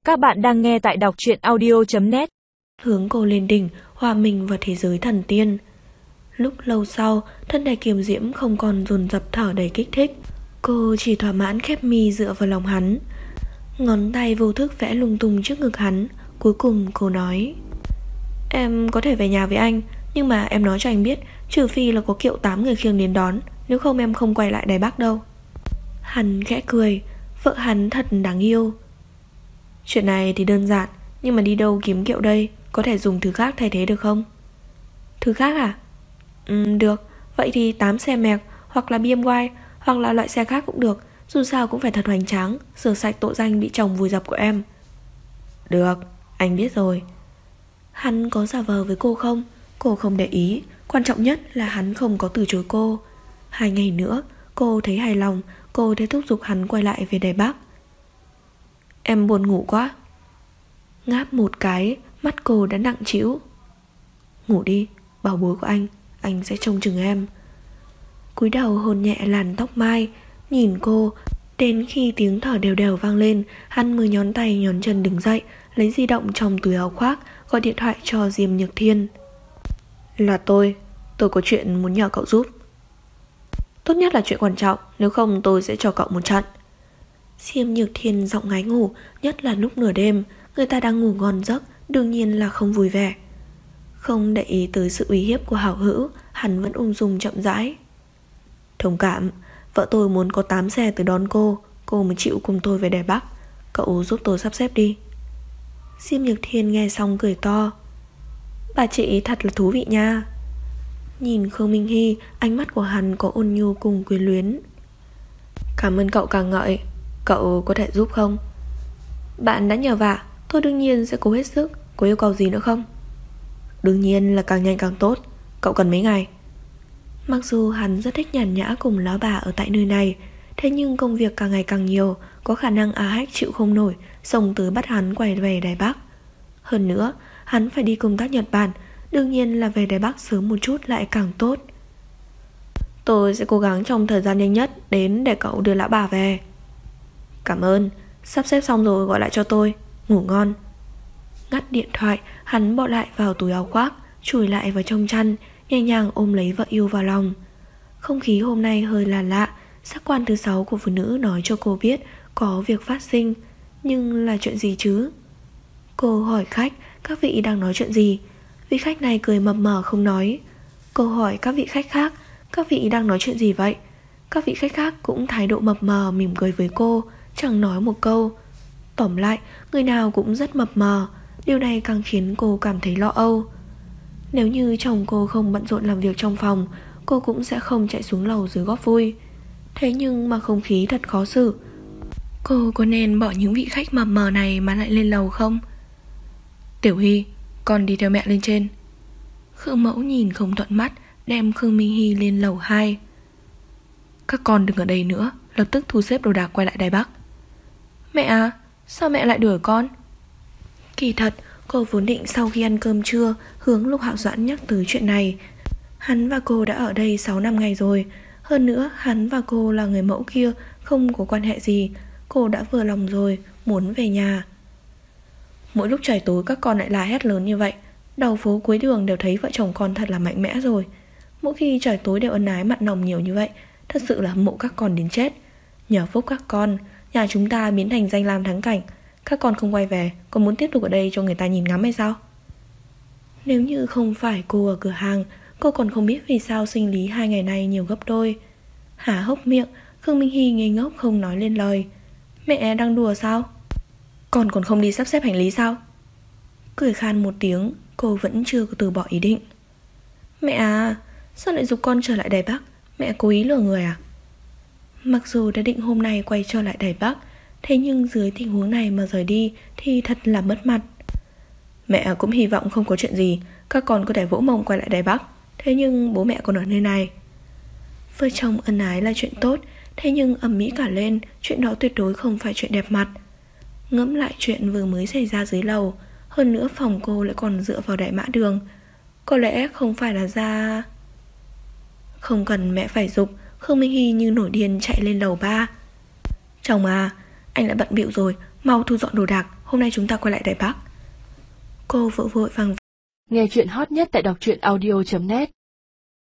Các bạn đang nghe tại đọc truyện audio.net. Hướng cô lên đỉnh, hòa mình vào thế giới thần tiên. Lúc lâu sau, thân thể kiềm diễm không còn dồn dập thở đầy kích thích. Cô chỉ thỏa mãn khép mi dựa vào lòng hắn. Ngón tay vô thức vẽ lung tung trước ngực hắn. Cuối cùng cô nói: "Em có thể về nhà với anh, nhưng mà em nói cho anh biết, trừ phi là có kiệu 8 người khiêng đến đón, nếu không em không quay lại Đài Bắc đâu." Hắn khẽ cười. Vợ hắn thật đáng yêu. "Chuyện này thì đơn giản, nhưng mà đi đâu kiếm kiệu đây? Có thể dùng thứ khác thay thế được không?" "Thứ khác à?" Được, vậy thì 8 xe mẹc, hoặc là BMW, hoặc là loại xe khác cũng được. Dù sao cũng phải thật hoành tráng, rửa sạch tội danh bị chồng vùi dập của em." "Được, anh biết rồi." Hắn có giả vờ với cô không? Cô không để ý. Quan trọng nhất là hắn không có từ chối cô. 2 ngày nữa, cô thấy hài lòng. Cô đã thúc giục hắn quay lại về Đài Bắc. "Em buồn ngủ quá." Ngáp một cái, mắt cô đã nặng trĩu. "Ngủ đi, bảo bối của anh sẽ trông chừng em." Cúi đầu hôn nhẹ làn tóc mai, nhìn cô. Đến khi tiếng thở đều đều vang lên, hắn mới nhón tay nhón chân đứng dậy, lấy di động trong túi áo khoác, gọi điện thoại cho Diêm Nhược Thiên. "Là tôi có chuyện muốn nhờ cậu giúp. Tốt nhất là chuyện quan trọng, nếu không tôi sẽ cho cậu một trận." Diêm Nhược Thiên giọng ngái ngủ, nhất là lúc nửa đêm. Người ta đang ngủ ngon giấc, đương nhiên là không vui vẻ. Không để ý tới sự uy hiếp của hảo hữu, hắn vẫn ung dung chậm rãi. "Thông cảm, vợ tôi muốn có 8 xe tới đón cô mới chịu cùng tôi về Đài Bắc. Cậu giúp tôi sắp xếp đi." Diêm Nhược Thiên nghe xong cười to. "Bà chị thật là thú vị nha." Nhìn Khương Minh Hy, ánh mắt của hắn có ôn nhu cùng quyến luyến. "Cảm ơn cậu càng ngợi. Cậu có thể giúp không?" "Bạn đã nhờ vả, tôi đương nhiên sẽ cố hết sức. Có yêu cầu gì nữa không?" "Đương nhiên là càng nhanh càng tốt. Cậu cần mấy ngày?" Mặc dù hắn rất thích nhàn nhã cùng lão bà ở tại nơi này, thế nhưng công việc càng ngày càng nhiều, có khả năng A Hách chịu không nổi, xông tới bắt hắn quay về Đài Bắc. Hơn nữa, hắn phải đi công tác Nhật Bản, đương nhiên là về Đài Bắc sớm một chút lại càng tốt. "Tôi sẽ cố gắng trong thời gian nhanh nhất đến để cậu đưa lão bà về." "Cảm ơn, sắp xếp xong rồi gọi lại cho tôi. Ngủ ngon." Ngắt điện thoại, hắn bỏ lại vào túi áo khoác, chùi lại vào trong chăn, nhẹ nhàng ôm lấy vợ yêu vào lòng. Không khí hôm nay hơi là lạ. Giác quan thứ 6 của phụ nữ nói cho cô biết có việc phát sinh. Nhưng là chuyện gì chứ? Cô hỏi khách các vị đang nói chuyện gì. Vị khách này cười mập mờ không nói. Cô hỏi các vị khách khác các vị đang nói chuyện gì vậy. Các vị khách khác cũng thái độ mập mờ mỉm cười với cô, chẳng nói một câu. Tóm lại, người nào cũng rất mập mờ. Điều này càng khiến cô cảm thấy lo âu. Nếu như chồng cô không bận rộn làm việc trong phòng, cô cũng sẽ không chạy xuống lầu dưới góp vui. Thế nhưng mà không khí thật khó xử. Cô có nên bỏ những vị khách mập mờ này mà lại lên lầu không? "Tiểu Hy, con đi theo mẹ lên trên." Khương Mẫu nhìn không thuận mắt, đem Khương Minh Hy lên lầu 2. "Các con đừng ở đây nữa, lập tức thu xếp đồ đạc quay lại Đài Bắc." "Mẹ à, sao mẹ lại đuổi con?" Kỳ thật, cô vốn định sau khi ăn cơm trưa hướng Lục Hạo Doãn nhắc tới chuyện này. Hắn và cô đã ở đây 6 năm ngày rồi. Hơn nữa, hắn và cô là người mẫu kia, không có quan hệ gì. Cô đã vừa lòng rồi, muốn về nhà. Mỗi lúc trời tối các con lại la hét lớn như vậy, đầu phố cuối đường đều thấy vợ chồng con thật là mạnh mẽ rồi. Mỗi khi trời tối đều ân ái mặn nồng nhiều như vậy, thật sự là hâm mộ các con đến chết. Nhờ phúc các con, nhà chúng ta biến thành danh lam thắng cảnh. Các con không quay về, còn muốn tiếp tục ở đây cho người ta nhìn ngắm hay sao?" Nếu như không phải cô ở cửa hàng, cô còn không biết vì sao sinh lý 2 ngày nay nhiều gấp đôi. Há hốc miệng, Khương Minh Hy ngây ngốc không nói lên lời. "Mẹ đang đùa sao? Con còn không đi sắp xếp hành lý sao?" Cười khan một tiếng, cô vẫn chưa có từ bỏ ý định. "Mẹ à, sao lại giục con trở lại Đài Bắc? Mẹ cố ý lừa người à?" Mặc dù đã định hôm nay quay trở lại Đài Bắc, thế nhưng dưới tình huống này mà rời đi thì thật là mất mặt. "Mẹ cũng hy vọng không có chuyện gì, các con có thể vỗ mông quay lại Đài Bắc. Thế nhưng bố mẹ còn ở nơi này." Vợ chồng ân ái là chuyện tốt, thế nhưng ầm ĩ cả lên, chuyện đó tuyệt đối không phải chuyện đẹp mặt. Ngẫm lại chuyện vừa mới xảy ra dưới lầu, hơn nữa phòng cô lại còn dựa vào đại mã đường. Có lẽ không phải là ra... Không cần mẹ phải giục, Khương Minh Hy như nổi điên chạy lên lầu 3. "Chồng à, anh đã bận bịu rồi, mau thu dọn đồ đạc, hôm nay chúng ta quay lại Đài Bắc. Cô vội vội vàng. Nghe chuyện hot nhất tại đọc truyện audio.net